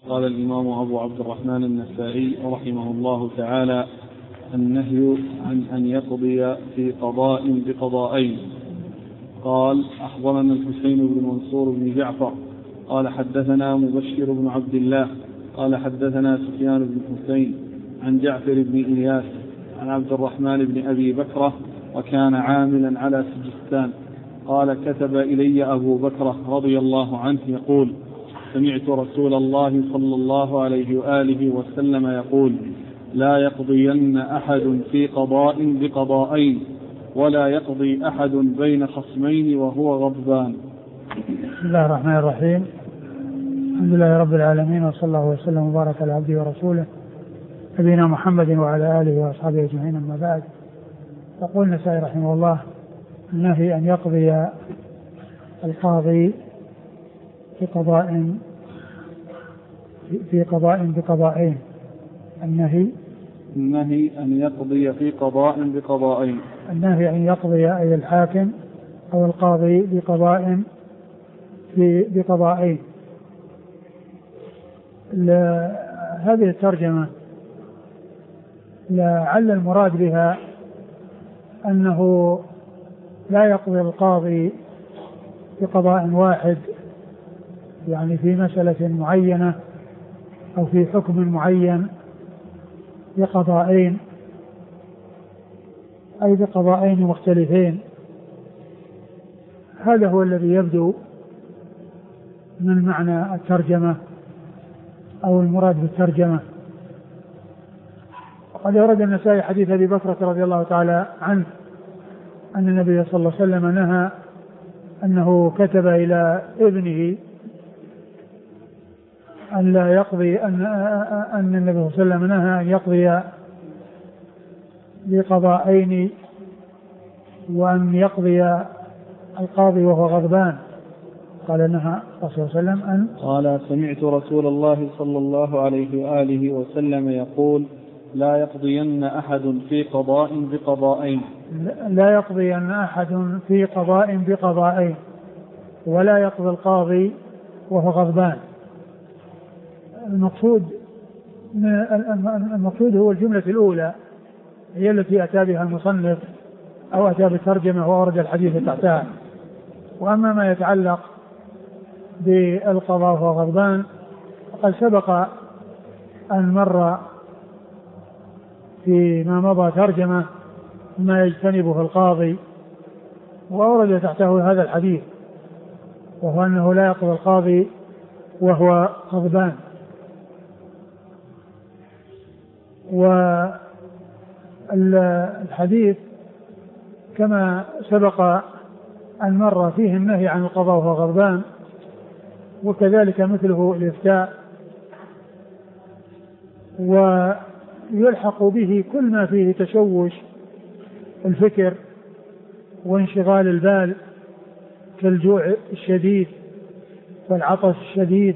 قال الإمام أبو عبد الرحمن النسائي رحمه الله تعالى: النهي عن أن يقضي في قضاء بقضاءين. قال: أخبرنا الحسين بن منصور بن جعفر قال حدثنا مبشر بن عبد الله قال حدثنا سفيان بن حسين عن جعفر بن إياس عن عبد الرحمن بن أبي بكرة وكان عاملا على سجستان قال: كتب إلي أبو بكرة رضي الله عنه يقول: سمعت رسول الله صلى الله عليه وآله وسلم يقول: لا يقضين أحد في قضاء بقضاءين ولا يقضي أحد بين خصمين وهو غضبان. بسم الله الرحمن الرحيم. الحمد لله رب العالمين، وصلى الله وسلم وبارك على عبده ورسوله نبينا محمد وعلى آله وأصحابه أجمعين، أما بعد. يقول النسائي رحمه الله: النهي أن يقضي القاضي في قضاء بقضاءين. النهي أن يقضي في قضاء بقضاءين. النهي أن يقضي أي الحاكم أو القاضي بقضاء بقضاءين. هذه الترجمة لعل المراد بها أنه لا يقضي القاضي بقضاء واحد، يعني في مسألة معينة أو في حكم معين بقضاءين، أي بقضاءين مختلفين. هذا هو الذي يبدو من معنى الترجمة أو المراد بالترجمة. وقد أورد النسائي حديث أبي بكرة رضي الله تعالى عنه أن النبي صلى الله عليه وسلم نهى، أنه كتب إلى ابنه أن لا يقضي، أن النبي صلى الله عليه وسلم نهى أن يقضي بقضاءين وأن يقضي القاضي وهو غضبان. قال: نهى الرسول صلى الله عليه وسلم أن قال: سمعت رسول الله صلى الله عليه وآله وسلم يقول: لا يقضين أحد في قضاء بقضاءين. لا يقضين أحد في قضاء بقضاءين ولا يقضي القاضي وهو غضبان. المقصود هو الجملة الأولى، هي التي أتى بها المصنف أو أتى بالترجمة وأورد الحديث تحتها. وأما ما يتعلق بالقضاء وهو غضبان فقد سبق أن مر فيما مضى ترجمة ما يجتنبه القاضي، وأورد تحته هذا الحديث، وهو أنه لا يقضي القاضي وهو غضبان. والحديث كما سبق أن مر فيه النهي عن القضاء وهو غضبان، وكذلك مثله الإفتاء، ويلحق به كل ما فيه تشوش الفكر وانشغال البال كالجوع الشديد والعطش الشديد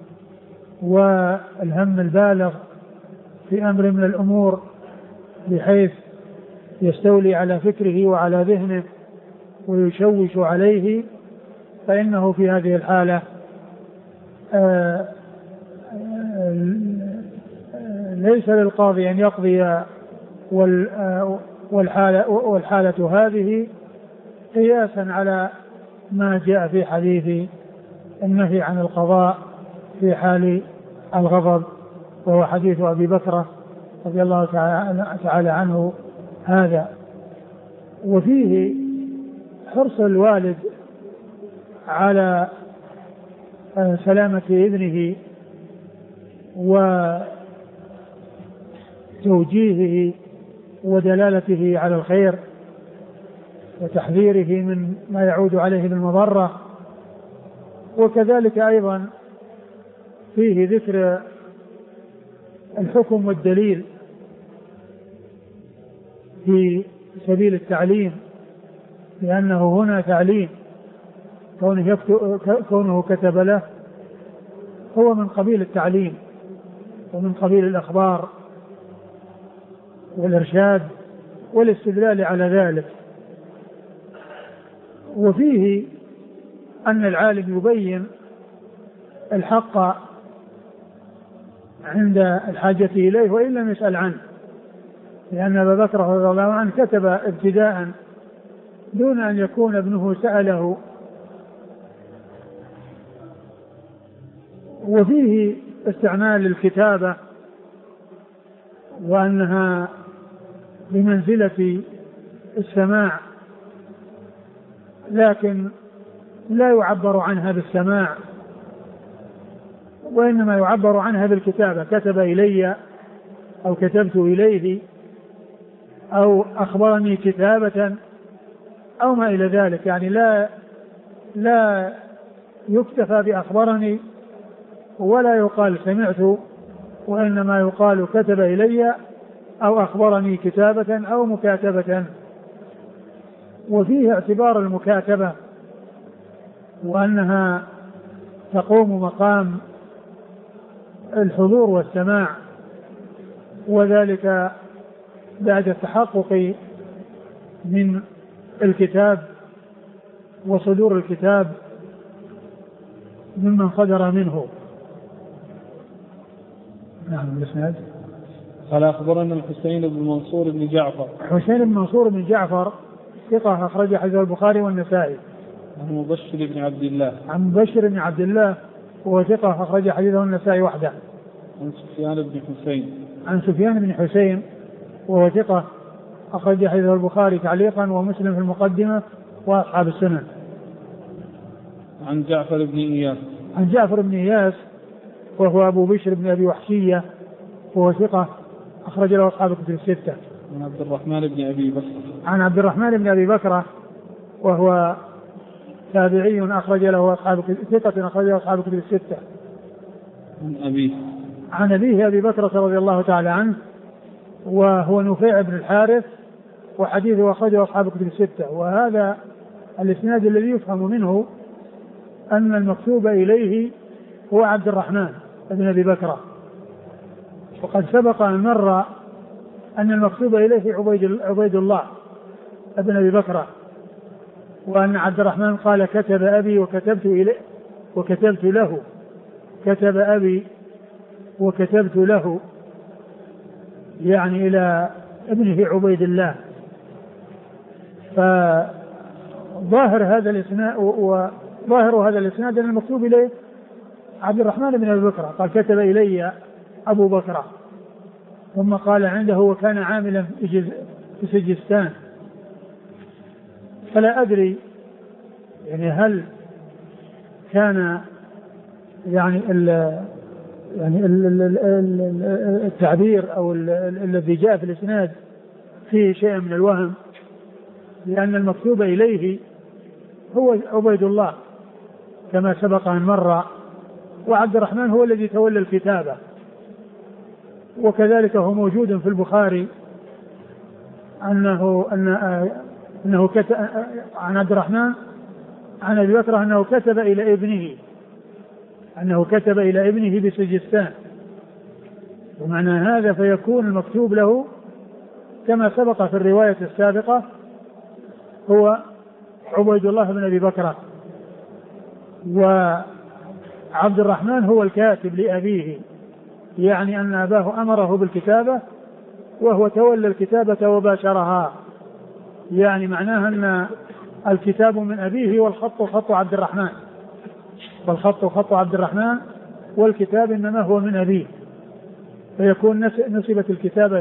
والهم البالغ في أمر من الأمور بحيث يستولي على فكره وعلى ذهنه ويشوش عليه، فإنه في هذه الحالة ليس للقاضي أن يقضي، والحالة هذه قياسا على ما جاء في حديث النهي عن القضاء في حال الغضب، وهو حديث أبي بكرة رضي الله تعالى عنه هذا. وفيه حرص الوالد على سلامة ابنه وتوجيهه ودلالته على الخير وتحذيره من ما يعود عليه بالمضرة. وكذلك أيضا فيه ذكر الحكم والدليل في سبيل التعليم، لأنه هنا تعليم، كونه كتب له هو من قبيل التعليم ومن قبيل الأخبار والإرشاد والاستدلال على ذلك. وفيه أن العالم يبين الحق عند الحاجة إليه وإن لم يسأل عنه، لأن أبا بكر رضي الله عنه كتب ابتداء دون أن يكون ابنه سأله. وفيه استعمال الكتابة وأنها بمنزلة السماع، لكن لا يعبر عنها بالسماع، وإنما يعبر عنها بالكتابة، كتب إلي أو كتبت إليه أو أخبرني كتابة أو ما إلى ذلك. يعني لا يكتفى بأخبرني ولا يقال سمعت، وإنما يقال كتب إلي أو أخبرني كتابة أو مكاتبة. وفيه اعتبار المكاتبة وأنها تقوم مقام الحضور والسماع، وذلك بعد التحقق من الكتاب وصدور الكتاب ممن صدر منه. نعم. الإسناد قال أخبرنا الحسين بن منصور بن جعفر. حسين بن منصور بن جعفر ثقة أخرج حديثه البخاري والنسائي. عن مبشر بن عبد الله. عن مبشر بن عبد الله وهو ثقة أخرج حديثه النسائي وحده. عن سفيان بن حسين. عن سفيان بن حسين وهو ثقة أخرج حديثه البخاري تعليقا ومسلم في المقدمة وأصحاب السنن. عن جعفر بن إياس. عن جعفر بن إياس وهو أبو بشر بن أبي وحشية وهو ثقة أخرج له أصحاب الكتب الستة. عن عبد الرحمن بن أبي بكر. عن عبد الرحمن بن أبي بكر وهو تابعي أخرج له ثقة أخرج له أصحاب الكتب الستة. عن أبيه. عن أبيه أبي بكر رضي الله تعالى عنه وهو نفيع بن الحارث وحديثه أخرجه أصحاب الكتب الستة. وهذا الإسناد الذي يفهم منه أن المكتوب إليه هو عبد الرحمن بن أبي بكر، وقد سبق أن مر أن المكتوب إليه عبيد الله بن أبي بكر، وأن عبد الرحمن قال كتب أبي وكتبت إليه وكتبت له، كتب أبي وكتبت له يعني إلى ابنه عبيد الله. فظاهر هذا الإسناد وظاهر هذا الإسناد أن المكتوب إليه عبد الرحمن بن أبي بكر، قال كتب إلي أبو بكر، ثم قال عنده وكان عاملا في سجستان. فلا أدري يعني هل كان يعني التعبير أو الذي جاء في الإسناد فيه شيء من الوهم، لأن المكتوب إليه هو عبيد الله كما سبق أن مر، وعبد الرحمن هو الذي تولى الكتابة. وكذلك هو موجود في البخاري أنه كتب عن عبد الرحمن عن أبي بكر أنه كتب إلى ابنه بسجستان. ومعنى هذا فيكون المكتوب له كما سبق في الرواية السابقة هو عبيد الله بن أبي بكر، وعبد الرحمن هو الكاتب لأبيه، يعني أن أباه أمره بالكتابة وهو تولى الكتابة وباشرها، يعني معناها أن الكتاب من أبيه والخط خط عبد الرحمن، والخط خط عبد الرحمن والكتاب إنما هو من أبيه، فيكون نسبت الكتابة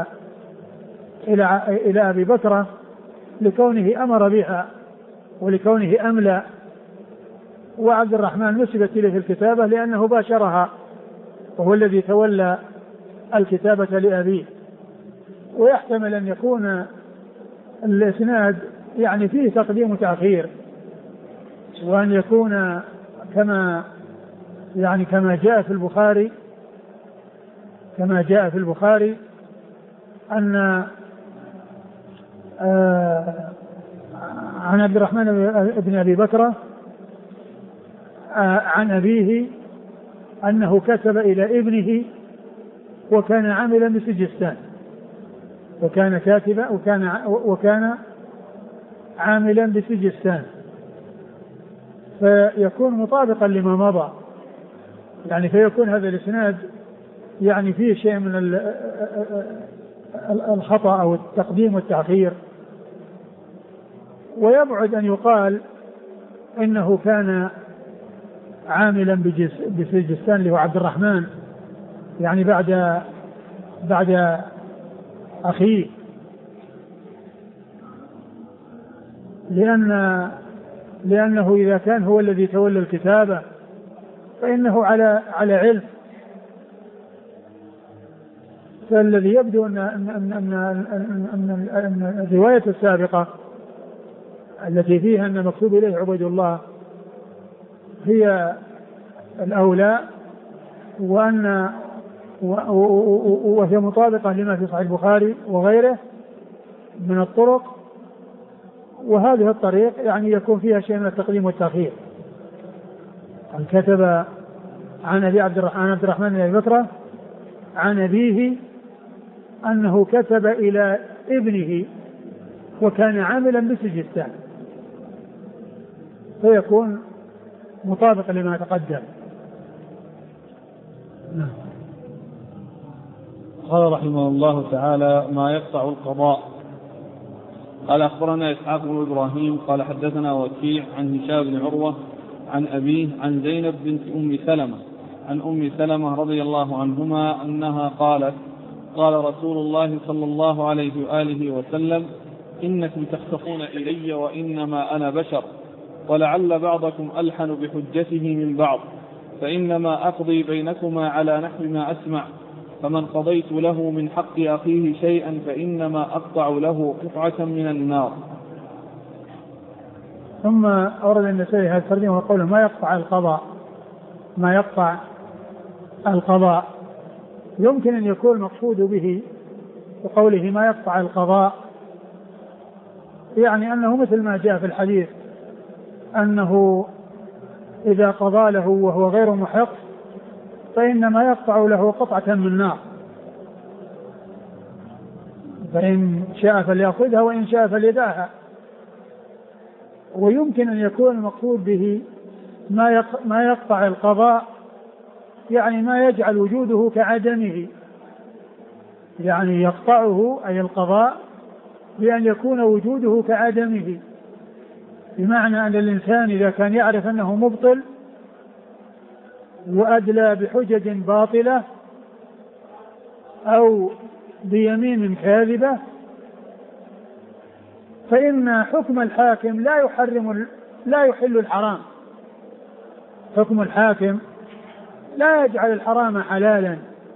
إلى أبي بكر لكونه أمر بها ولكونه أملى، وعبد الرحمن نسبت إليه الكتابة لأنه باشرها وهو الذي تولى الكتابة لأبيه. ويحتمل أن يكون الإسناد يعني فيه تقديم وتأخير، وأن يكون كما جاء في البخاري أن عن عبد الرحمن بن أبي بكر عن أبيه أنه كتب إلى ابنه وكان عاملا بسجستان، وكان كاتبا وكان عاملا بسجستان، فيكون مطابقا لما مضى، يعني فيكون هذا الإسناد يعني فيه شيء من الخطأ أو التقديم والتأخير. ويبعد أن يقال إنه كان عاملا بسجستان اللي هو عبد الرحمن يعني بعد أخيه، لأنه إذا كان هو الذي تولى الكتابة فإنه على علم. فالذي يبدو أن الرواية السابقة التي فيها أن مكتوب إليه عبيد الله هي الأولى، وهي مطابقة لما في صحيح البخاري وغيره من الطرق. وهذه الطريق يعني يكون فيها شيء من التقديم والتأخير. كتب عن أبي عبد الرحمن بن أبي بكر عن أبيه أنه كتب إلى ابنه وكان عاملا بسجستان، فيكون مطابق لما تقدم. قال رحمه الله تعالى: ما يقطع القضاء. قال أخبرنا إسحاق بن إبراهيم قال حدثنا وكيع عن هشام بن عروة عن أبيه عن زينب بنت أم سلمة عن أم سلمة رضي الله عنهما أنها قالت: قال رسول الله صلى الله عليه وآله وسلم: إنكم تختصون إلي وإنما أنا بشر، ولعل بعضكم ألحن بحجته من بعض، فإنما أقضي بينكما على نحو ما أسمع، فمن قضيت له من حق أخيه شيئا فإنما أقطع له قطعة من النار. ثم أورد النسائي هذا الترجمة وقوله: ما يقطع القضاء. يمكن أن يكون المقصود به وقوله ما يقطع القضاء يعني أنه مثل ما جاء في الحديث أنه إذا قضى له وهو غير محق فإنما يقطع له قطعة من النار، فإن شاء فليأخذها وإن شاء فليدعها. ويمكن أن يكون المقصود به ما يقطع القضاء يعني ما يجعل وجوده كعدمه، يعني يقطعه أي القضاء بأن يكون وجوده كعدمه، بمعنى أن الإنسان إذا كان يعرف أنه مبطل وأدلى بحجج باطلة أو بيمين كاذبة فإن حكم الحاكم لا يحل الحرام. حكم الحاكم لا يجعل الحرام حلالا،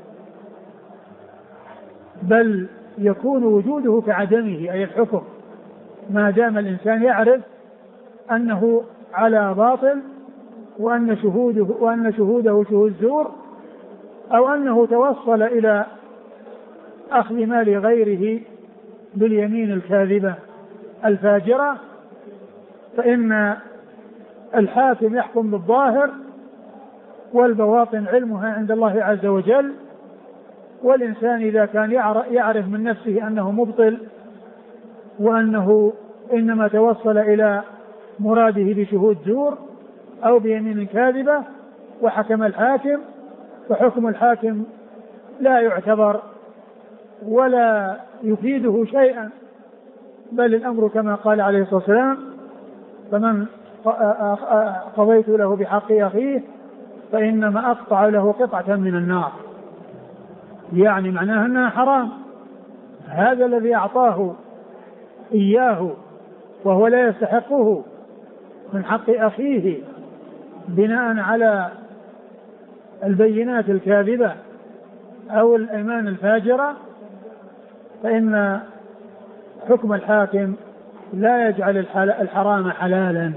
بل يكون وجوده كعدمه أي الحكم، ما دام الإنسان يعرف أنه على باطل وأن شهوده شهود زور، أو أنه توصل إلى أخذ مال غيره باليمين الكاذبة الفاجرة، فإن الحاكم يحكم بالظاهر والبواطن علمها عند الله عز وجل. والإنسان إذا كان يعرف من نفسه أنه مبطل وأنه إنما توصل إلى مراده بشهود زور أو بيمين كاذبة وحكم الحاكم، فحكم الحاكم لا يعتبر ولا يفيده شيئا، بل الأمر كما قال عليه الصلاة والسلام: فمن قضيت له بحق أخيه فإنما أقطع له قطعة من النار. يعني معناها أنها حرام. هذا الذي أعطاه إياه وهو لا يستحقه من حق أخيه بناء على البينات الكاذبة أو الأيمان الفاجرة، فإن حكم الحاكم لا يجعل الحرام حلالا،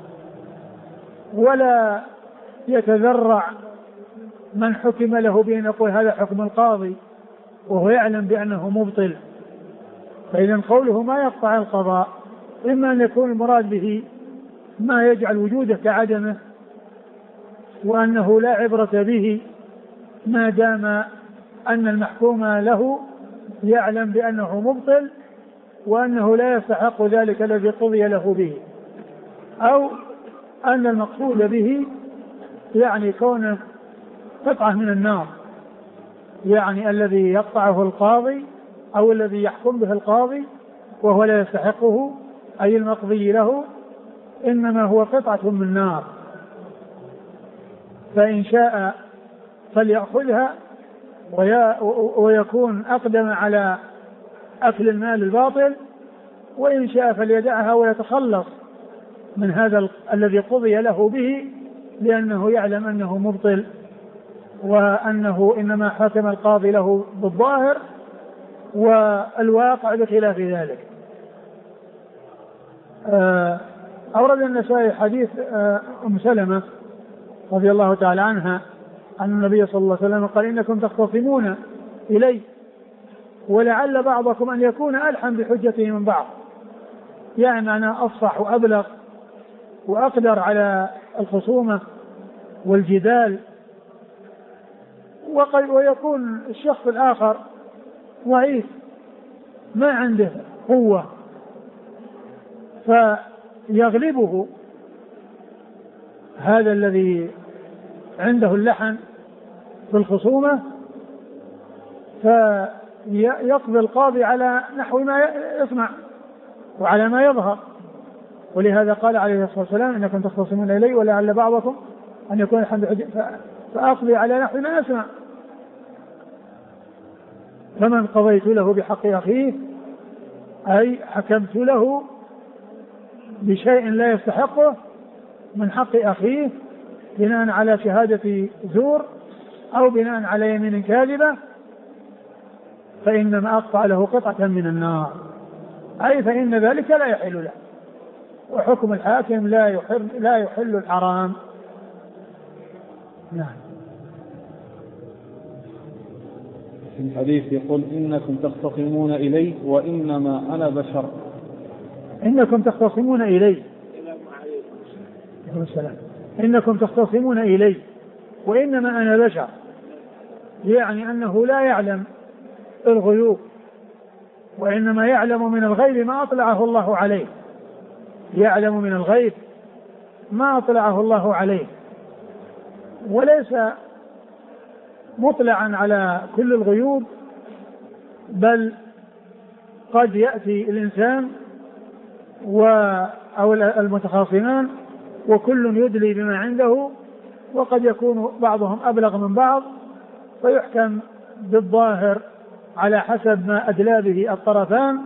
ولا يتذرع من حكم له بأن يقول هذا حكم القاضي وهو يعلم بأنه مبطل. فإذا قوله ما يقطع القضاء إما أن يكون المراد به ما يجعل وجوده كعدمه وأنه لا عبرة به ما دام أن المحكوم له يعلم بأنه مبطل وأنه لا يستحق ذلك الذي قضي له به، أو أن المقصود به يعني كون قطعة من النار، يعني الذي يقطعه القاضي أو الذي يحكم به القاضي وهو لا يستحقه أي المقضي له إنما هو قطعة من نار، فإن شاء فليأخذها ويكون أقدم على أكل المال الباطل، وإن شاء فليدعها ويتخلص من هذا الذي قضي له به، لأنه يعلم أنه مبطل وأنه إنما حكم القاضي له بالظاهر والواقع بخلاف ذلك. أورد النسائي حديث أم سلمة رضي الله تعالى عنها أن النبي صلى الله عليه وسلم قال إنكم تختصمون إلي ولعل بعضكم أن يكون ألحن بحجته من بعض، يعني أنا أفصح وأبلغ وأقدر على الخصومة والجدال، ويكون الشخص الآخر ضعيف ما عنده قوة فيغلبه هذا الذي عنده اللحن في الخصومة، فيقضي القاضي على نحو ما يسمع وعلى ما يظهر. ولهذا قال عليه الصلاة والسلام إنكم تختصمون إلي ولعل بعضكم أن يكون الحمد فأقضي على نحو ما يسمع. فمن قضيت له بحق أخيه أي حكمت له بشيء لا يستحقه من حق أخيه بناء على شهادة زور أو بناء على يمين كاذبة، فإنما أقطع له قطعة من النار، أي فإن ذلك لا يحل له، وحكم الحاكم لا يحل الحرام. نعم. في الحديث يقول إنكم تختصمون إلي وإنما أنا بشر. إنكم تختصمون إلي إنكم تختصمون إلي وإنما أنا بشر، يعني أنه لا يعلم الغيوب وإنما يعلم من الغيب ما أطلعه الله عليه، يعلم من الغيب ما أطلعه الله عليه، وليس مطلعا على كل الغيوب، بل قد يأتي الإنسان أو المتخاصمان وكل يدلي بما عنده، وقد يكون بعضهم أبلغ من بعض فيحكم بالظاهر على حسب ما أدلى به الطرفان.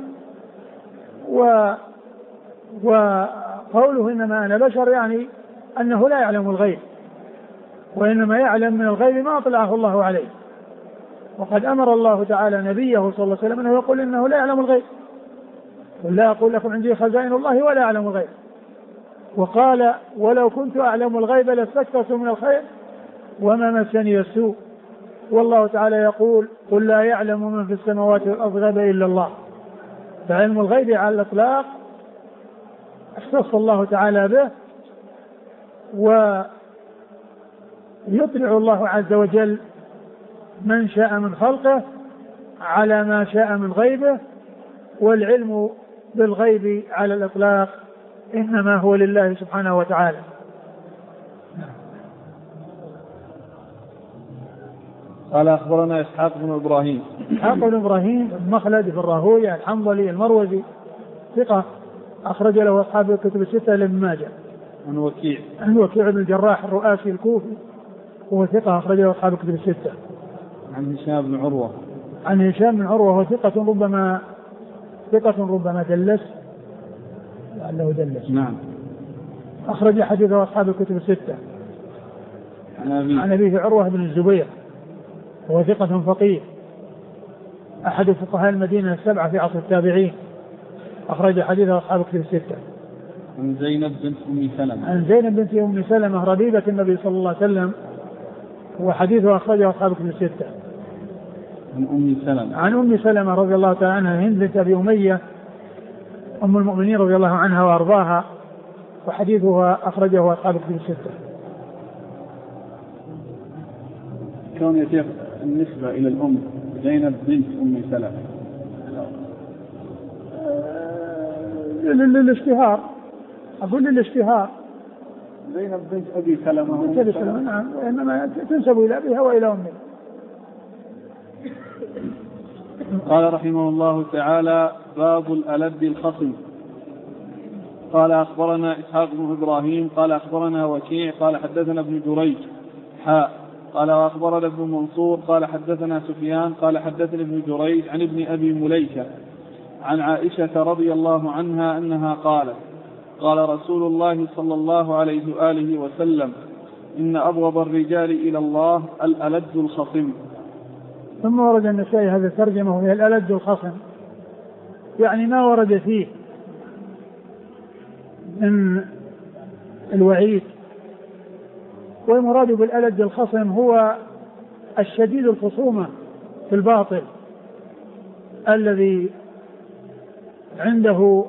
وقوله إنما أنا بشر يعني أنه لا يعلم الغيب، وإنما يعلم من الغيب ما أطلعه الله عليه. وقد أمر الله تعالى نبيه صلى الله عليه وسلم أنه يقول إنه لا يعلم الغيب، قل لا أقول لكم عندي خزائن الله ولا أعلم الغيب، وقال ولو كنت أعلم الغيب لاستكثرت من الخير وما مسني السوء. والله تعالى يقول قل لا يعلم من في السماوات والأرض الغيب إلا الله. فعلم الغيب على الإطلاق اختص الله تعالى به، ويطلع الله عز وجل من شاء من خلقه على ما شاء من غيبه، والعلم بالغيب على الإطلاق إنما هو لله سبحانه وتعالى. قال أخبرنا إسحاق بن إبراهيم. إسحاق بن إبراهيم المخلد في الراهوية الحنظلي المروزي ثقة أخرج له أصحاب الكتب الستة إلا ابن ماجه. عن وكيع بن الجراح الرؤاسي الكوفي وهو ثقة أخرج له أصحاب الكتب الستة. عن هشام بن عروة. عن هشام بن عروة وهو ثقة ربما دلس لعله دلس. نعم. أخرج حديثه أصحاب الكتب الستة. عن أبيه عروة بن الزبير وهو ثقة فقيه أحد فقهاء المدينة السبعة في عصر التابعين، أخرج حديثه أصحاب الكتب الستة. عن زينب بنت أم سلمة ربيبة النبي صلى الله عليه وسلم، وحديثه أخرجه أصحاب الكتب الستة. عن أم سلمة رضي الله تعالى عنها هند بنت أبي أمية أم المؤمنين رضي الله عنها وأرضاها، وحديثها أخرجه أصحاب الكتب الستة. كون يتيق النسبة إلى الأم زينب بنت أم سلمة للاشتهار، أقول للاشتهار. زينب بنت أبي سلمة نعم، إنما تنسب إلى أبيها وإلى أمها. قال رحمه الله تعالى: باب الألد الخصم. قال أخبرنا إسحاق بن إبراهيم قال أخبرنا وكيع قال حدثنا ابن جريج قال وأخبرنا ابن منصور قال حدثنا سفيان قال حدثنا ابن جريج عن ابن أبي مليكة عن عائشة رضي الله عنها أنها قالت: قال رسول الله صلى الله عليه وآله وسلم: إن أبغض الرجال إلى الله الألد الخصم. ثم ورد النسائي هذا الترجمة وهي الألد الخصم، يعني ما ورد فيه من الوعيد. والمراد بالألد الخصم هو الشديد الخصومة في الباطل الذي عنده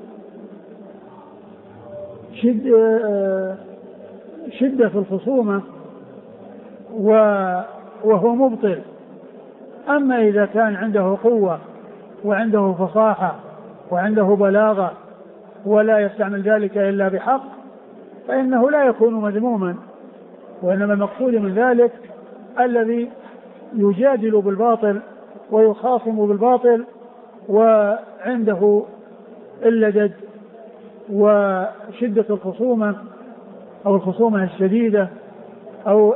شدة في الخصومة وهو مبطل. أما إذا كان عنده قوة وعنده فصاحة وعنده بلاغة ولا يستعمل ذلك إلا بحق فإنه لا يكون مذموما، وإنما المقصود من ذلك الذي يجادل بالباطل ويخاصم بالباطل وعنده اللدد وشدة الخصومة أو الخصومة الشديدة أو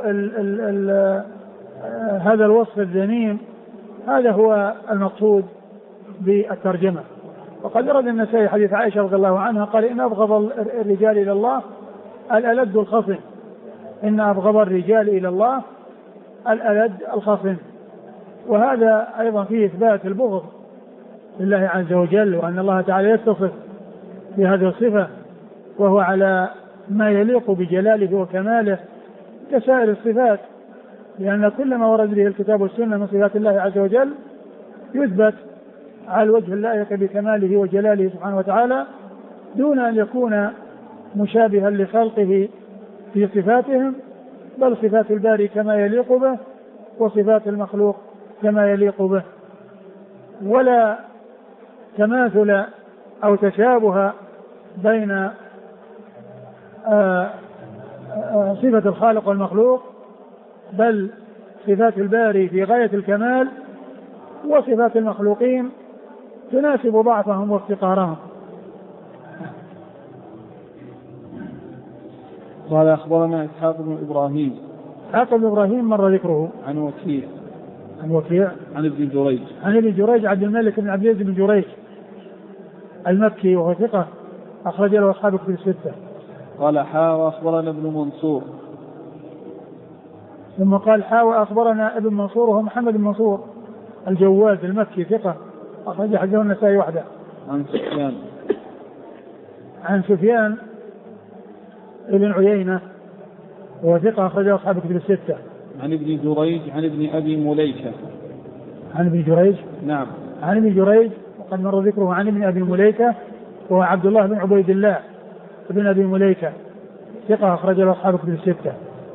هذا الوصف الذميم. هذا هو المقصود بالترجمة. وقد ورد النسائي حديث عائشة رضي الله عنها قال: إن أبغض الرجال إلى الله الألد الخصم. إن أبغض الرجال إلى الله الألد الخصم. وهذا أيضا فيه إثبات البغض لله عز وجل، وأن الله تعالى يتصف بهذه الصفة وهو على ما يليق بجلاله وكماله كسائر الصفات، لأن كل ما ورد به الكتاب والسنة من صفات الله عز وجل يثبت على الوجه اللائق بكماله وجلاله سبحانه وتعالى دون أن يكون مشابها لخلقه في صفاتهم، بل صفات الباري كما يليق به وصفات المخلوق كما يليق به، ولا تماثل أو تشابه بين صفة الخالق والمخلوق، بل صفات الباري في غاية الكمال وصفات المخلوقين تناسب ضعفهم وافتقارهم. قال أخبرنا إسحاق بن إبراهيم. إسحاق بن إبراهيم مر ذكره. عن وكيع عن ابن جريج عبد الملك بن عبد العزيز بن جريج المكي وهو ثقة أخرج له أصحاب كتب الستة. قال وأخبرنا ابن منصور. ثم قال وأخبرنا ابن منصور وهو محمد بن منصور الجواز المكي ثقة أخرج حديثه النسائي وحده. عن سفيان ابن عيينة وهو ثقة أخرج له أصحاب كتب الستة. عن ابن جريج عن ابن أبي مليكة. عن ابن جريج. نعم. عن ابن جريج وقد مر ذكره. عن ابن أبي مليكة وهو عبد الله بن عبيد الله ابن أبي مليكة ثقة أخرج له أصحاب كتب الستة.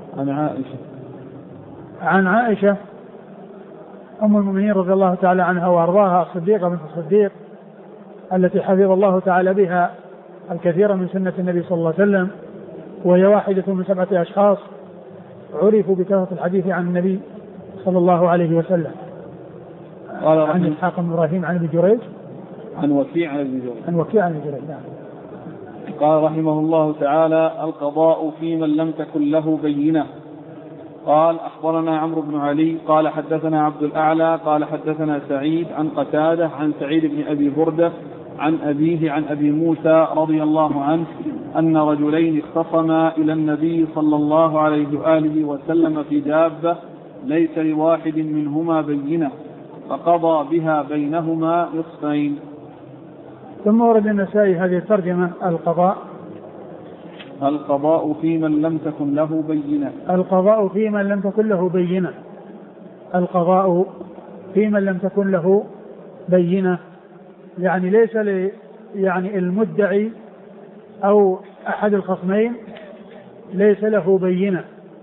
عن عائشة أم المؤمنين رضي الله تعالى عنها وأرضاها الصديقة بنت الصديق التي حفظ الله تعالى بها الكثير من سنة النبي صلى الله عليه وسلم، وهي واحدة من 7 أشخاص عرفوا بكثرة الحديث عن النبي صلى الله عليه وسلم. عن إسحاق بن إبراهيم عن ابن جريج. عن وكيع عن ابن جريج. نعم. قال رحمه الله تعالى: القضاء في من لم تكن له بينة. قال أخبرنا عمرو بن علي قال حدثنا عبد الأعلى قال حدثنا سعيد عن قتادة عن سعيد بن أبي بردة عن أبيه عن أبي موسى رضي الله عنه أن رجلين اختصما إلى النبي صلى الله عليه وآله وسلم في دابة ليس لواحد منهما بينة فقضى بها بينهما نصفين. ثم ورد النسائي هذه الترجمة: القضاء في من لم تكن له بينة. القضاء في من لم تكن له بينة. القضاء في من لم تكن له بينة يعني ليس يعني المدعي أو أحد الخصمين ليس له بينة.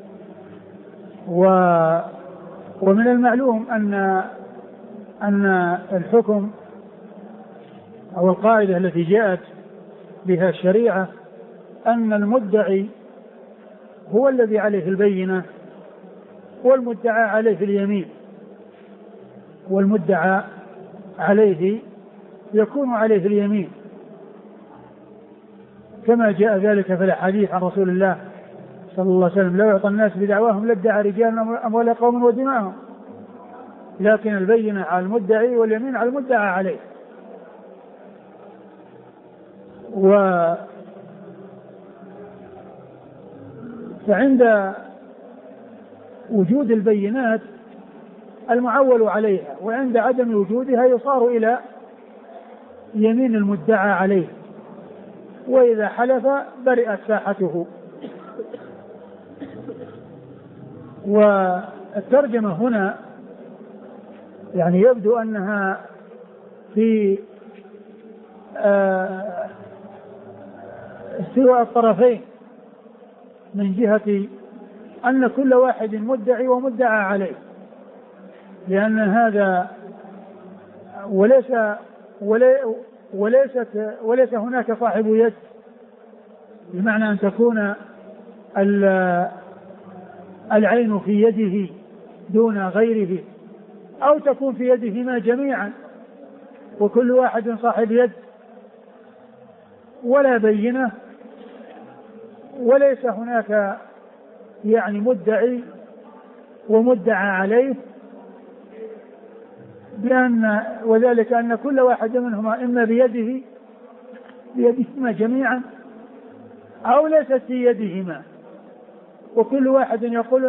ومن المعلوم أن الحكم أو القاعدة التي جاءت بها الشريعة أن المدعي هو الذي عليه البينة والمدعى عليه اليمين، والمدعى عليه يكون عليه اليمين، كما جاء ذلك في الحديث عن رسول الله صلى الله عليه وسلم: لو يعطى الناس بدعواهم لادعى رجال أموال قوم ودماءهم، لكن البينة على المدعي واليمين على المدعى عليه. فعند وجود البينات المعول عليها، وعند عدم وجودها يصار إلى يمين المدعى عليه، وإذا حلف برئت ساحته. والترجمة هنا يعني يبدو أنها في استواء الطرفين، من جهة أن كل واحد مدعي ومدعى عليه، لأن هذا وليس هناك صاحب يد، بمعنى أن تكون العين في يده دون غيره، أو تكون في يدهما جميعا وكل واحد صاحب يد، ولا بينة، وليس هناك يعني مدعي ومدعى عليه، وذلك أن كل واحد منهما إما بيدهما جميعا أو ليست في يدهما، وكل واحد يقول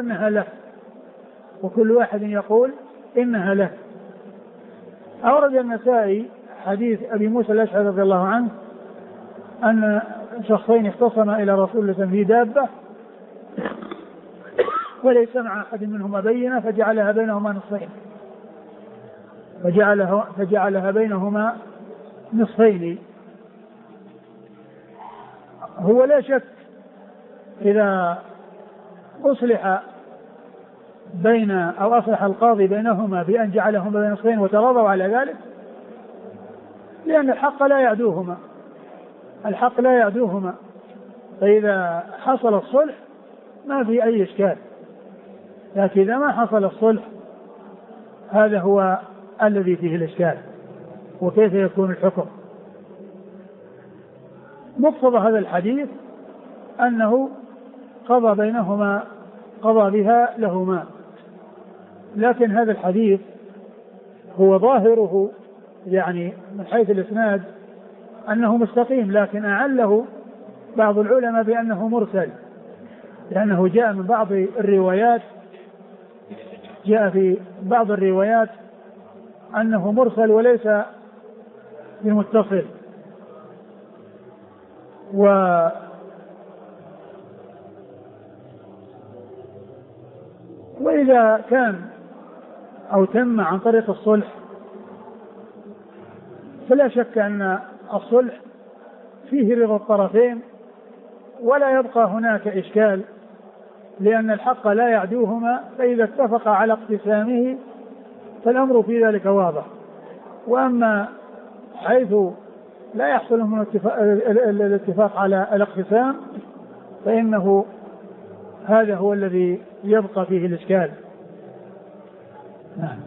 إنها له. أورد النسائي حديث أبي موسى الأشعري رضي الله عنه أن شخصين اختصما إلى رسول الله في دابة، وليس مع أحد منهما بينة، فجعلها بينهما نصفين. هو لا شك إذا أصلح أصلح القاضي بينهما بأن جعلهما بين نصفين وتراضوا على ذلك، لأن الحق لا يعدوهما، فإذا حصل الصلح ما في أي إشكال، لكن إذا ما حصل الصلح هذا هو الذي فيه الإشكال، وكيف يكون الحكم. مقتضى هذا الحديث أنه قضى بها لهما، لكن هذا الحديث هو ظاهره يعني من حيث الإسناد أنه مستقيم، لكن أعله بعض العلماء بأنه مرسل، لأنه جاء من بعض الروايات، جاء في بعض الروايات أنه مرسل وليس بمتصل. وإذا كان أو تم عن طريق الصلح فلا شك أن الصلح فيه رضا الطرفين، ولا يبقى هناك إشكال، لأن الحق لا يعدوهما، فإذا اتفق على اقتسامه فالأمر في ذلك واضح. وأما حيث لا يحصل من الاتفاق على الاقتسام فإنه هذا هو الذي يبقى فيه الإشكال. نعم.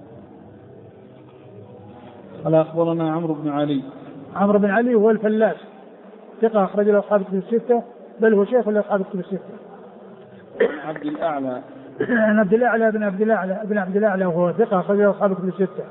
قال أخبرنا عمرو بن علي هو الفلاس، ثقة أخرج له أصحاب الكتب الستة، بل هو شيخ لأصحاب الكتب الستة. عن عبد الأعلى بن عبد الأعلى وهو ثقة أخرج له أصحاب الكتب الستة.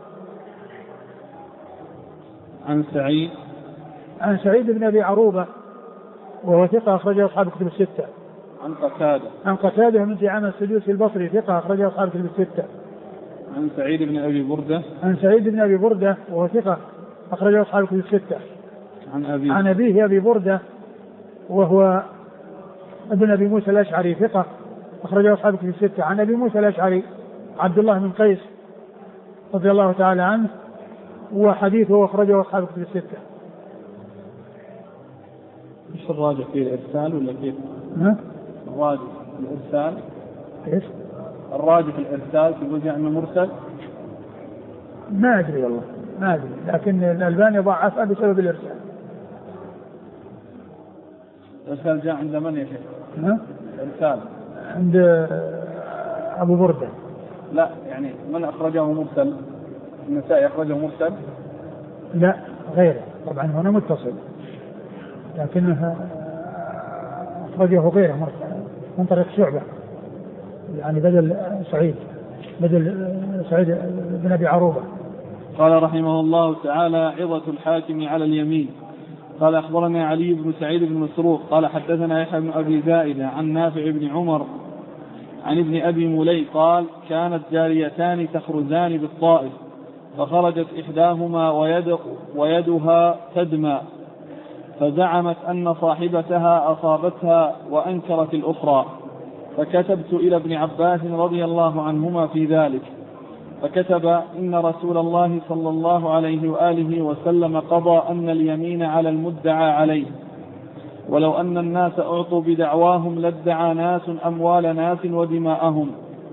عن سعيد بن أبي عروبة وهو ثقة أخرج له أصحاب الكتب الستة. عن قتادة من دعامة السدوسي البصري، ثقة أخرج له أصحاب الكتب الستة. عن سعيد بن أبي بردة وهو ثقة أخرج له أصحاب الكتب الستة. عن أبيه أبي بردة وهو ابن أبي موسى الأشعري، ثقة أخرج له أصحاب الكتب الستة. عن أبي موسى الأشعري عبد الله بن قيس رضي الله تعالى عنه، وحديثه أخرجه أصحاب الكتب الستة. ايش الراجح في الإرسال ولا كيف؟ الراجح الإرسال. ايش؟ الراجح الإرسال تقول يعني مرسل؟ ما أدري والله، ما أدري، لكن الألباني ضعفها بسبب الإرسال. الإرسال جاء عند من يا شيخ؟ الإرسال عند أبو بردة. لا يعني من أخرجه مرسل؟ النسائي أخرجه مرسل؟ لا غيره طبعا هنا متصل لكنه أخرجه غيره مرسل من طريق شعبة يعني بدل سعيد بن أبي عروبة. قال رحمه الله تعالى عظة الحاكم على اليمين. قال أخبرنا علي بن سعيد بن مسروق قال حدثنا يحيى بن أبي زائدة عن نافع بن عمر عن ابن أبي ملي قال كانت جاريتان تخرزان بالطائف فخرجت إحداهما ويدها تدمى فزعمت أن صاحبتها أصابتها وأنكرت الأخرى فكتبت إلى ابن عباس رضي الله عنهما في ذلك فكتب إن رسول الله صلى الله عليه وآله وسلم قضى أن اليمين على المدعى عليه ولو أن الناس أعطوا بدعواهم لادعى ناس أموال ناس ودماءهم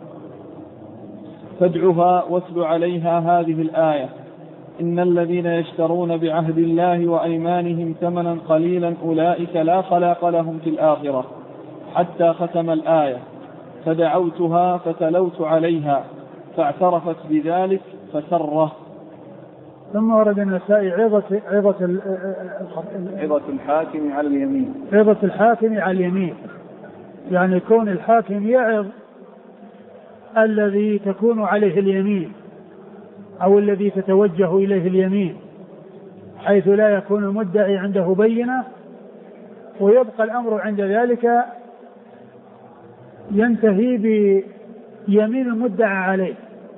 فادعها واتل عليها هذه الآية إن الذين يشترون بعهد الله وأيمانهم ثمنا قليلا أولئك لا خلاق لهم في الآخرة حتى ختم الآية فدعوتها فتلوت عليها فاعترفت بذلك فسره. ثم ورد النسائي عظة الحاكم على اليمين. عظة الحاكم على اليمين يعني كون الحاكم يعظ الذي تكون عليه اليمين أو الذي تتوجه إليه اليمين حيث لا يكون المدعي عنده بينة ويبقى الأمر عند ذلك ينتهي بيمين المدعى عليه.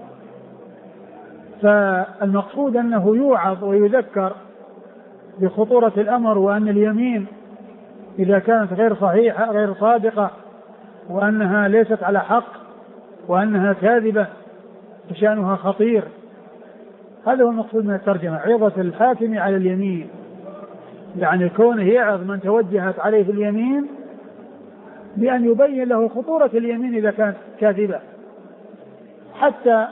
فالمقصود أنه يوعظ ويذكر بخطورة الأمر وأن اليمين إذا كانت غير صحيحة غير صادقة وأنها ليست على حق وأنها كاذبة فشأنها خطير. هذا هو المقصود من الترجمة عظة الحاكم على اليمين يعني كونه يعظ من توجهت عليه اليمين بأن يبين له خطورة اليمين إذا كانت كاذبة حتى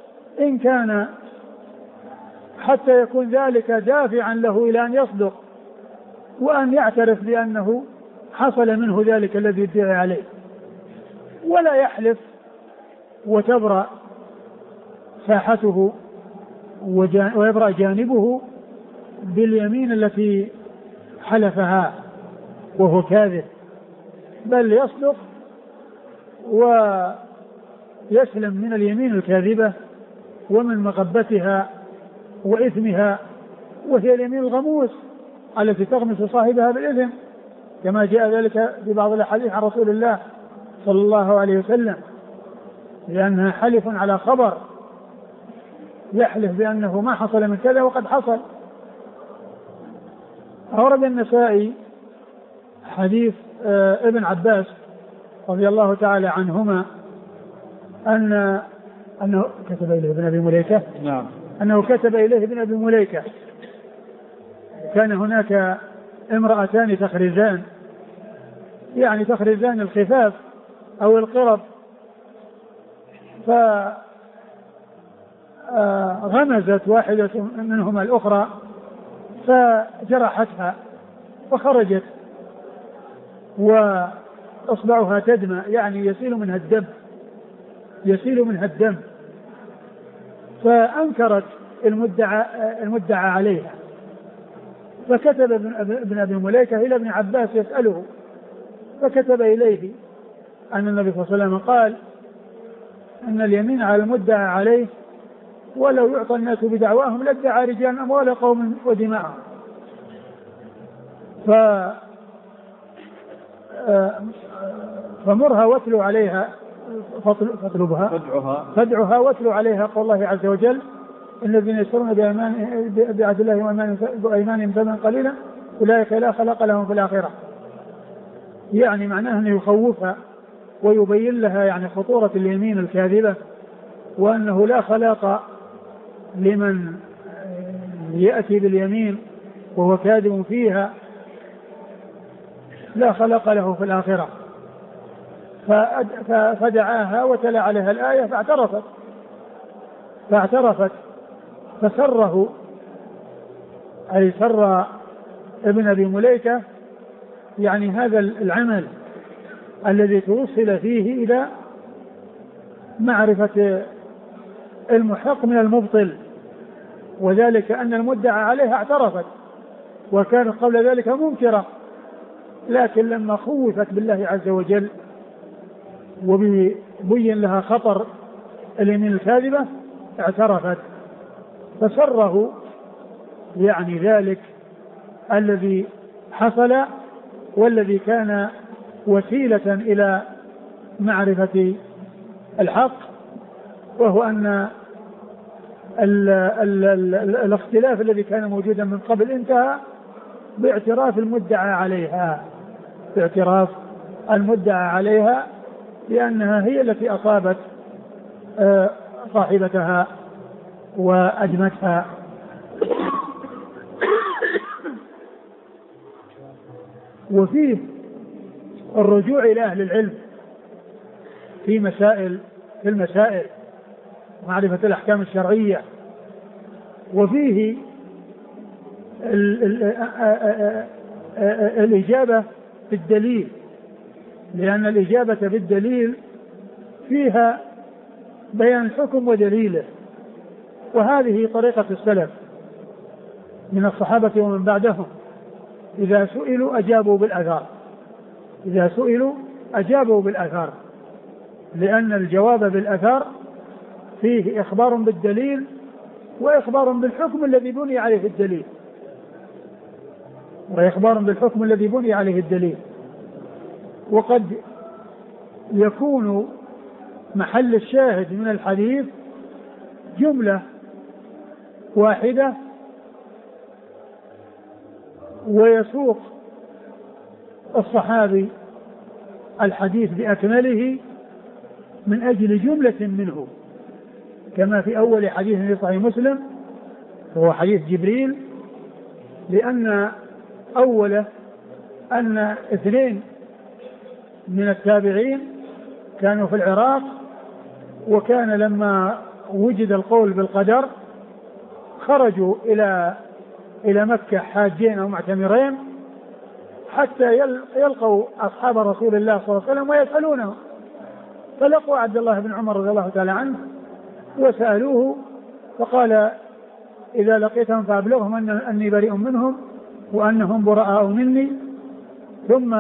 يكون ذلك دافعا له إلى أن يصدق وأن يعترف بأنه حصل منه ذلك الذي ادعي عليه ولا يحلف وتبرأ ساحته ويبرأ جانبه باليمين التي حلفها وهو كاذب بل يصدق ويسلم من اليمين الكاذبة ومن مغبتها وإثمها وهي اليمين الغموس التي تغمس صاحبها بالإثم كما جاء ذلك في بعض الأحاديث عن رسول الله صلى الله عليه وسلم لأنها حلف على خبر يحلف بأنه ما حصل من كذا وقد حصل. أورد النسائي حديث ابن عباس رضي الله تعالى عنهما أنه كتب إليه ابن أبي مليكة. نعم. أنه كتب إليه ابن أبي مليكة كان هناك امرأتان تخرزان يعني تخرزان الخفاف أو القرب فغمزت واحدة منهما الأخرى فجرحتها فخرجت وأصبعها تدمى يعني يسيل منها الدم فأنكرت المدعى عليها فكتب ابن أبي مليكة إلى ابن عباس يسأله فكتب إليه أن النبي صلى الله عليه وسلم قال أن اليمين على المدعى عليه ولو يعطى الناس بدعواهم لادعى رجال أموال قوم ودماءهم فمرها واتلو عليها فادعها واتلو عليها قول الله عز وجل إن الذين يشترون بعهد الله وأيمانهم ثمنا قليلا أولئك لا خلاق لهم في الآخرة يعني معناه أنه يخوفها ويبين لها يعني خطورة اليمين الكاذبة وأنه لا خلاق لمن يأتي باليمين وهو كاذب فيها لا خلاق له في الآخرة. فدعاها وتلا عليها الآية فاعترفت فسره أي سر ابن أبي مليكة يعني هذا العمل الذي توصل فيه إلى معرفة المحق من المبطل وذلك أن المدعى عليها اعترفت وكانت قبل ذلك منكرة، لكن لما خوفت بالله عز وجل وبين لها خطر اليمين الكاذبة اعترفت، فسره يعني ذلك الذي حصل والذي كان وسيلة إلى معرفة الحق، وهو أن الاختلاف الذي كان موجودا من قبل انتهى باعتراف المدعى عليها، باعتراف المدعى عليها لأنها هي التي أصابت صاحبتها وأدمتها. وفيه الرجوع إلى أهل العلم في المسائل معرفة الأحكام الشرعية، وفيه الإجابة بالدليل، لأن الإجابة بالدليل فيها بيان الحكم ودليله، وهذه طريقة السلف من الصحابة ومن بعدهم، إذا سئلوا أجابوا بالآثار، إذا سئلوا أجابوا بالآثار، لأن الجواب بالآثار فيه إخبار بالدليل وإخبار بالحكم الذي بني عليه الدليل، وإخبار بالحكم الذي بني عليه الدليل. وقد يكون محل الشاهد من الحديث جملة واحدة ويسوق الصحابي الحديث بأكمله من أجل جملة منه، كما في أول حديث في صحيح مسلم وهو حديث جبريل، لأن أوله أن 2 من التابعين كانوا في العراق، وكان لما وجد القول بالقدر خرجوا إلى مكة حاجين أو معتمرين حتى يلقوا أصحاب رسول الله صلى الله عليه وسلم ويسألونه، فلقوا عبد الله بن عمر رضي الله تعالى عنه وسألوه، فقال إذا لقيتهم فأبلغهم أني بريء منهم وأنهم براء مني. ثم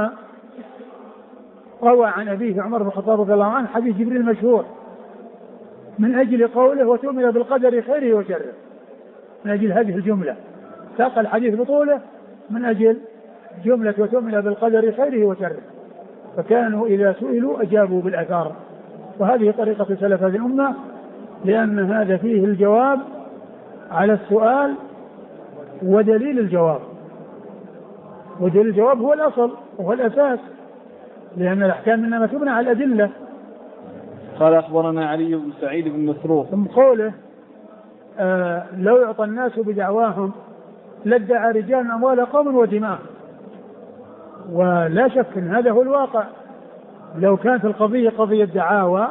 روى عن أبيه عمر بن الخطاب رضي الله عنه حديث جبريل المشهور من أجل قوله وتؤمن بالقدر خيره وشره، من أجل هذه الجملة ساق الحديث بطوله من أجل جملة وتؤمن بالقدر خيره وشره، فكانوا إذا سئلوا أجابوا بالآثار، وهذه طريقة سلف هذه الأمة، لأن هذا فيه الجواب على السؤال ودليل الجواب، ودليل الجواب هو الأصل وهو الأساس، لأن الأحكام إنما تبنى على الأدلة. قال أخبرنا علي بن سعيد بن مسروق. ثم قوله لو يعطى الناس بدعواهم لادعى رجال أموال قوم ودماء، ولا شك أن هذا هو الواقع. لو كانت القضية قضية دعاوى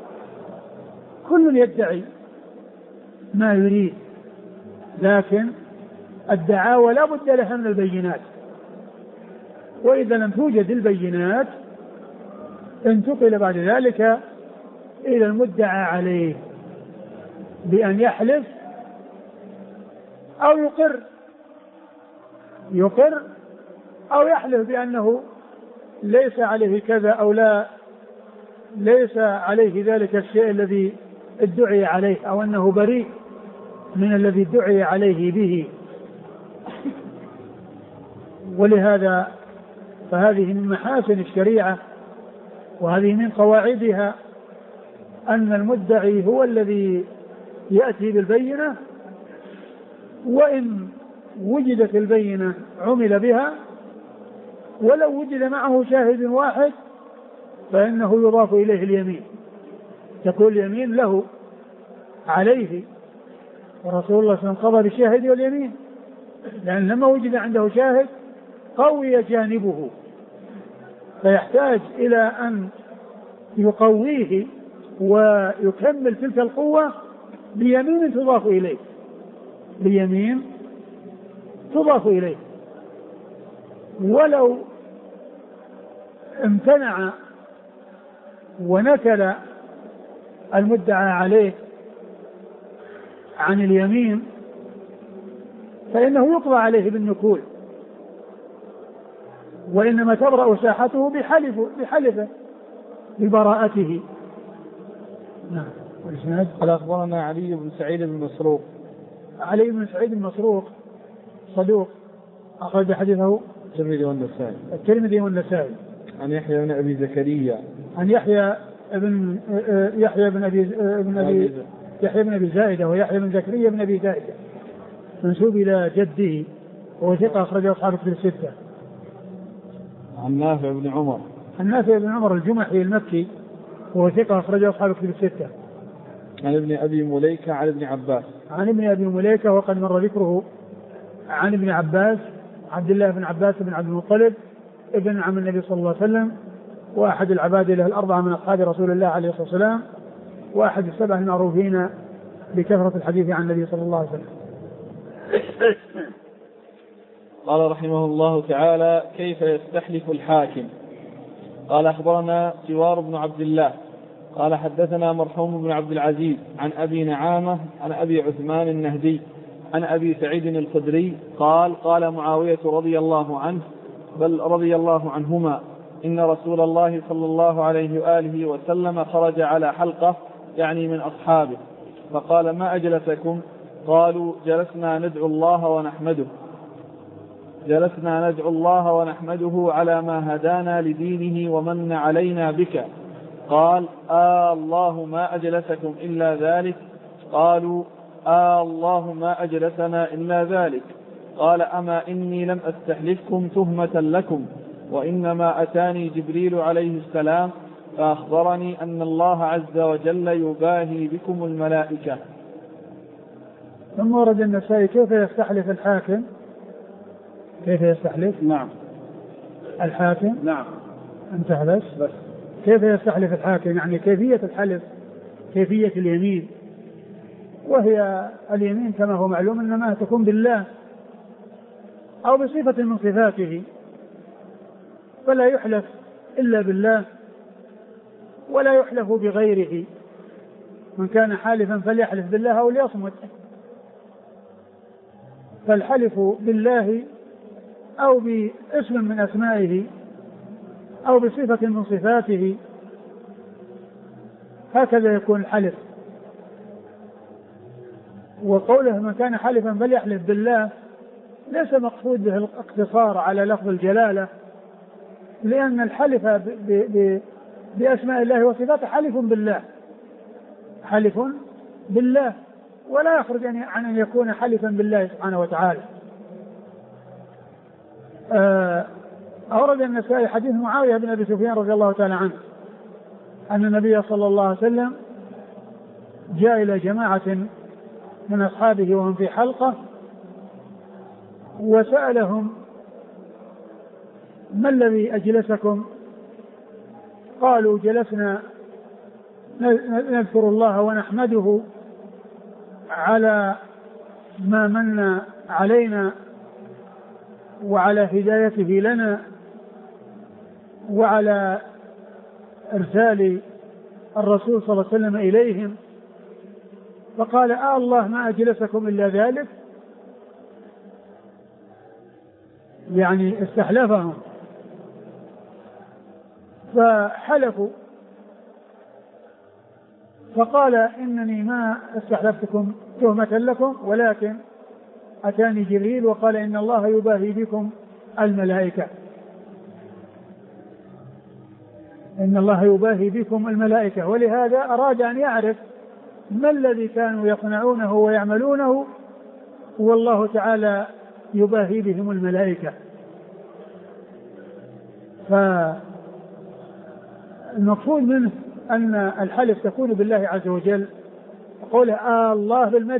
كل يدعي ما يريد، لكن الدعاوى لا بد لها من البينات، وإذا لم توجد البينات انتقل بعد ذلك إلى المدعى عليه بأن يحلف أو يقر أو يحلف بأنه ليس عليه كذا أو لا ليس عليه ذلك الشيء الذي ادعي عليه، أو أنه بريء من الذي ادعي عليه به. ولهذا فهذه من محاسن الشريعة وهذه من قواعدها أن المدعي هو الذي يأتي بالبينة، وإن وجدت البينة عمل بها، ولو وجد معه شاهد واحد فإنه يضاف إليه اليمين، تكون اليمين له عليه، ورسول الله صلى الله عليه وسلم قضى بالشاهد واليمين، لأن لما وجد عنده شاهد قوي جانبه، فيحتاج إلى أن يقويه ويكمل تلك القوة بيمين تضاف إليه، بيمين تضاف إليه. ولو امتنع ونكل المدعى عليه عن اليمين فإنه يقضى عليه بالنكول، وإنما تبرأ ساحته بحلفه ببراءته. نعم. والإسناد قال أخبرنا علي بن سعيد بن مسروق. علي بن سعيد بن مسروق صدوق أخرج حديثه الترمذي والنسائي. عن يحيى بن أبي زكريا. عن يحيى بن أبي زائدة ويحيى بن زكريا بن أبي زائدة منسوب إلى جده وهو ثقة أخرجه أصحاب كتب الستة. عن نافع بن عمر. عن نافع بن عمر الجمحي المكي وهو ثقة أخرجه أصحاب كتب الستة. عن ابن أبي مليكة عن ابن عباس. عن ابن أبي مليكة وقد مر ذكره. عن ابن عباس عبد الله بن عباس بن عبد المطلب ابن عم النبي صلى الله عليه وسلم، وأحد العبادلة الأربعة من أصحاب رسول الله عليه الصلاة والسلام، وأحد السبع المعروفين بكثرة الحديث عن النبي صلى الله عليه وسلم. قال رحمه الله تعالى: كيف يستحلف الحاكم؟ قال أخبرنا سوار بن عبد الله قال حدثنا مرحوم بن عبد العزيز عن أبي نعامة عن أبي عثمان النهدي عن أبي سعيد الخدري قال: قال معاوية رضي الله عنه بل رضي الله عنهما: إن رسول الله صلى الله عليه وآله وسلم خرج على حلقة، يعني من أصحابه، فقال: ما أجلسكم؟ قالوا: جلسنا ندعو الله ونحمده على ما هدانا لدينه ومن علينا بك. قال: الله ما أجلسكم إلا ذلك؟ قالوا: الله ما أجلسنا إلا ذلك. قال: أما إني لم أستحلفكم تهمة لكم، وإنما أتاني جبريل عليه السلام فأخبرني أن الله عز وجل يباهي بكم الملائكة. ثم ورد النسائي: كيف يستحلف الحاكم؟ كيف يستحلف؟ نعم. الحاكم؟ نعم. انتهى بس. كيف يستحلف الحاكم؟ يعني كيفية الحلف، كيفية اليمين، وهي اليمين كما هو معلوم إنما تكون بالله أو بصفة من صفاته، فلا يحلف إلا بالله ولا يحلف بغيره. من كان حالفا فليحلف بالله أو ليصمت. فالحلف بالله أو باسم من أسمائه أو بصفة من صفاته، هكذا يكون الحلف. وقوله من كان حالفا فليحلف بالله ليس مقصود به الاقتصار على لفظ الجلالة، لأن الحلف بأسماء الله وصفاته حلف بالله ولا يخرج عن أن يكون حلفا بالله سبحانه وتعالى. أورد النسائي حديث معاوية بن أبي سفيان رضي الله تعالى عنه أن النبي صلى الله عليه وسلم جاء إلى جماعة من أصحابه وهم في حلقة وسألهم: ما الذي أجلسكم؟ قالوا: جلسنا نذكر الله ونحمده على ما من علينا وعلى هدايته لنا وعلى إرسال الرسول صلى الله عليه وسلم إليهم. فقال: الله ما أجلسكم إلا ذلك، يعني استحلفهم فحلفوا. فقال: إنني ما استحلفتكم تهمة لكم، ولكن أتاني جبريل وقال إن الله يباهي بكم الملائكة. إن الله يباهي بكم الملائكة. ولهذا أراد أن يعرف ما الذي كانوا يصنعونه ويعملونه والله تعالى يباهي بهم الملائكة. فالمقصود منه أن الحلف تكون بالله عز وجل. قوله الله بالمد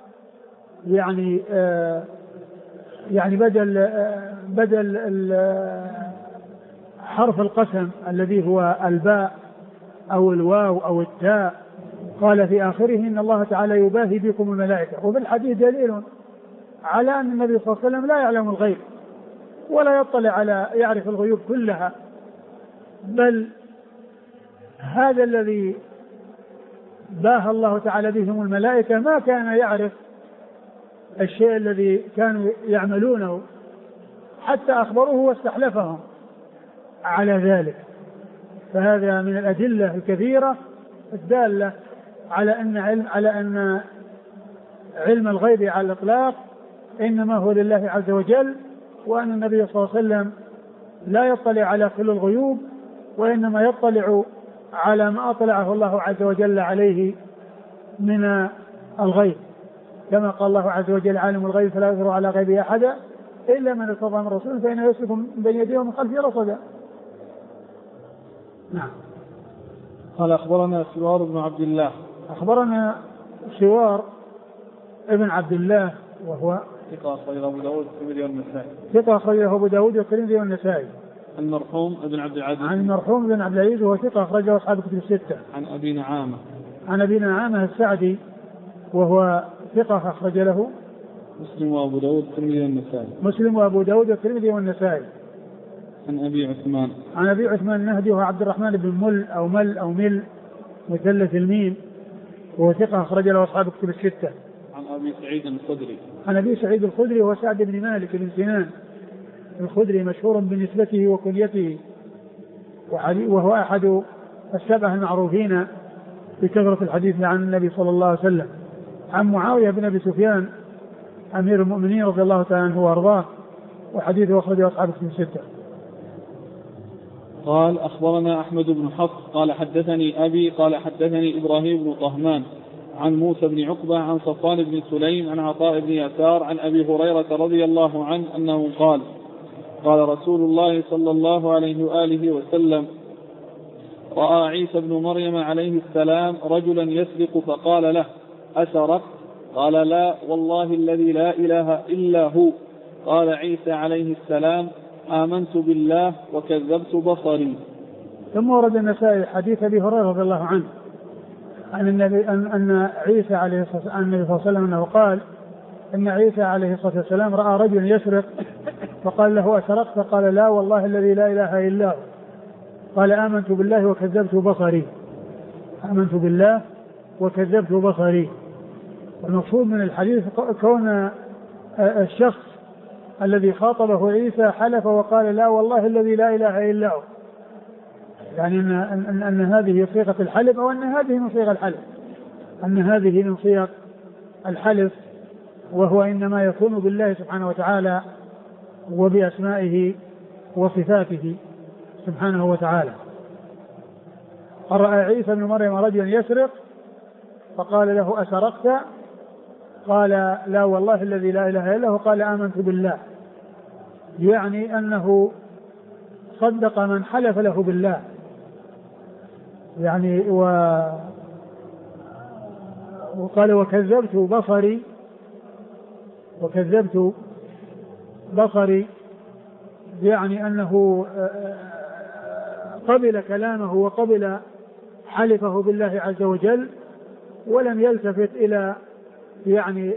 يعني بدل حرف القسم الذي هو الباء أو الواو أو التاء، قال في آخره إن الله تعالى يباهي بكم الملائكة. وفي الحديث دليل على أن النبي صلى الله عليه وسلم لا يعلم الغيب ولا يطلع على يعرف الغيوب كلها، بل هذا الذي باهى الله تعالى بهم الملائكة ما كان يعرف الشيء الذي كانوا يعملونه حتى أخبروه واستحلفهم على ذلك. فهذا من الأدلة الكثيرة الدالة على أن علم الغيب على الإطلاق إنما هو لله عز وجل، وأن النبي صلى الله عليه وسلم لا يطلع على كل الغيوب، وإنما يطلع على ما أطلعه الله عز وجل عليه من الغيب، كما قال الله عز وجل: عالم الغيب فلا يظهر على غيبه أحدا إلا من ارتضى من رسول فإنه يسلك من بين يديه ومن خلفه رصدا. نعم. قال أخبرنا سوار بن عبد الله. أخبرنا سوار ابن عبد الله وهو ثقة أخرجه أبو داود والترمذي والنسائي. ثقة أخرجه أبو داود والترمذي والنسائي. عن مرحوم ابن عبد العزيز. عن مرحوم ابن عبد العزيز وهو ثقة أخرجه أصحاب الكتب الستة. عن أبي نعامة. عن أبي نعامة السعدي وهو ثقة أخرج له مسلم وأبو داود والترمذي والنسائي. مسلم وأبو داود والترمذي والنسائي. عن أبي عثمان. عن أبي عثمان النهدي وهو عبد الرحمن بن مل مثلث الميم وهو ثقة أخرج له أصحاب الكتب الستة. عن أبي سعيد الخدري. عن أبي سعيد الخدري وهو سعد بن مالك بن سنان الخدري مشهور بنسبته وكنيته، وهو أحد السبعة المعروفين بكثرة الحديث عن النبي صلى الله عليه وسلم. عن معاوية بن أبي سفيان أمير المؤمنين رضي الله تعالى عنه وأرضاه، وحديثه أخرجه أصحاب الكتب الستة. قال أخبرنا أحمد بن حفص قال حدثني أبي قال حدثني إبراهيم بن طهمان عن موسى بن عقبة عن صفوان بن سليم عن عطاء بن يسار عن أبي هريرة رضي الله عنه أنه قال: قال رسول الله صلى الله عليه وآله وسلم: رأى عيسى بن مريم عليه السلام رجلا يسرق فقال له: أسرقت؟ قال: لا والله الذي لا إله إلا هو. قال عيسى عليه السلام: آمنت بالله وكذبت بصري. ثم ورد النسائي حديث أبي هريرة رضي الله عنه عن النبي أن عيسى عليه الصلاة والسلام أنه قال إن عيسى عليه الصلاة والسلام رأى رجل يسرق فقال له: أسرقت؟ فقال: لا والله الذي لا إله إلا هو. قال: آمنت بالله وكذبت بصري. آمنت بالله وكذبت بصري. والمقصود من الحديث كون الشخص الذي خاطبه عيسى حلف وقال: لا والله الذي لا إله إلا هو، يعني أن هذه صيغة الحلف، أو أن هذه من صيغ الحلف، أن هذه من صيغ الحلف، وهو إنما يكون بالله سبحانه وتعالى وبأسمائه وصفاته سبحانه وتعالى. رأى عيسى بن مريم رجلا يسرق فقال له: أسرقت؟ قال: لا والله الذي لا إله إلا هو. قال: آمنت بالله، يعني أنه صدق من حلف له بالله، يعني وقال: وكذبت بصري، يعني أنه قبل كلامه وقبل حلفه بالله عز وجل، ولم يلتفت إلى يعني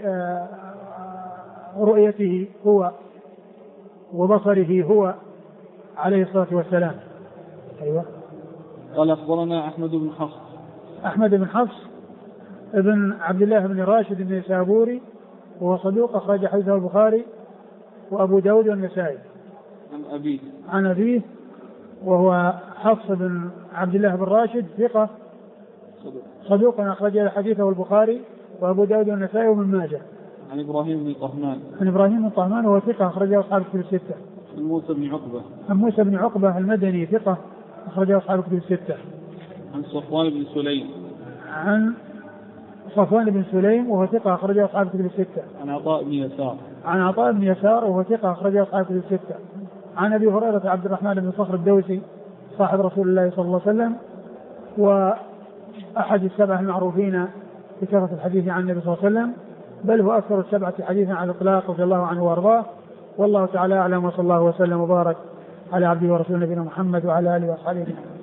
رؤيته هو وبصره هو عليه الصلاة والسلام. أيوة. قال أخبرنا أحمد بن حفص. أحمد بن حفص ابن عبد الله بن راشد بن سابوري، وهو صدوق أخرج حديثه البخاري وأبو داود والنسائي. عن أبيه وهو حفص بن عبد الله بن راشد ثقة صدوق أخرج حديثه البخاري وأبو داود والنسائي ومن ماجه. عن إبراهيم بن طهمان وهو ثقة أخرجه أصحاب الكتب الستة. عن موسى بن عقبة المدني ثقة أخرجه أصحاب الكتب الستة. عن صفوان بن سليم وهو ثقة أخرجه أصحاب الكتب الستة. عن عطاء بن يسار وهو ثقة أخرجه أصحاب الكتب الستة. عن أبي هريرة عبد الرحمن بن صخر الدوسي صاحب رسول الله صلى الله عليه وسلم، وأحد السبعة المعروفين بكثرة الحديث عن النبي صلى الله عليه وسلم، بل هو أكثر السبعة حديثا على الإطلاق رضي الله عنه وأرضاه. والله تعالى أعلم، وصلى الله وسلم وبارك على عبده ورسوله نبينا محمد وعلى آله وأصحابه.